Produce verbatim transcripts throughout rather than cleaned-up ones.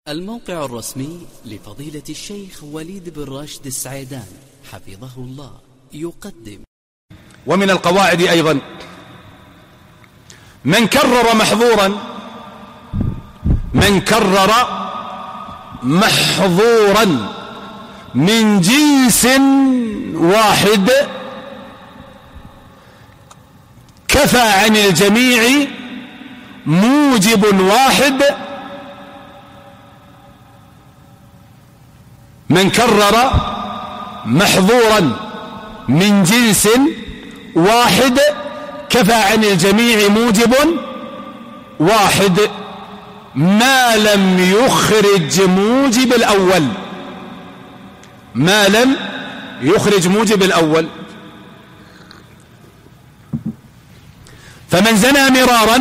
الموقع الرسمي لفضيلة الشيخ وليد بن راشد السعيدان حفظه الله يقدم. ومن القواعد أيضا من كرر محظورا من كرر محظورا من جنس واحد كفى عن الجميع موجب واحد. من كرر محظورا من جنس واحد كفى عن الجميع موجب واحد ما لم يخرج موجب الأول ما لم يخرج موجب الأول. فمن زنى مرارا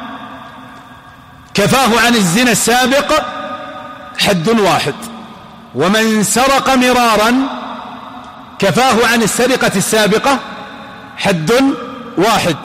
كفاه عن الزنا السابق حد واحد، ومن سرق مرارا كفاه عن السرقة السابقة حد واحد،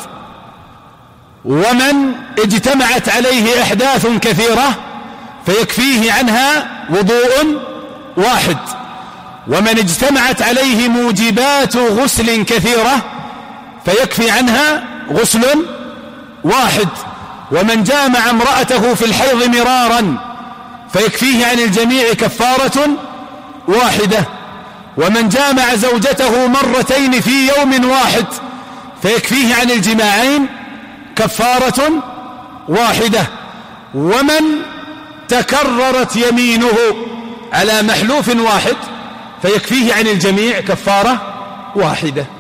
ومن اجتمعت عليه أحداث كثيرة فيكفيه عنها وضوء واحد، ومن اجتمعت عليه موجبات غسل كثيرة فيكفي عنها غسل واحد، ومن جامع امرأته في الحيض مرارا فيكفيه عن الجميع كفارة واحدة، ومن جامع زوجته مرتين في يوم واحد فيكفيه عن الجماعين كفارة واحدة، ومن تكررت يمينه على محلوف واحد فيكفيه عن الجميع كفارة واحدة.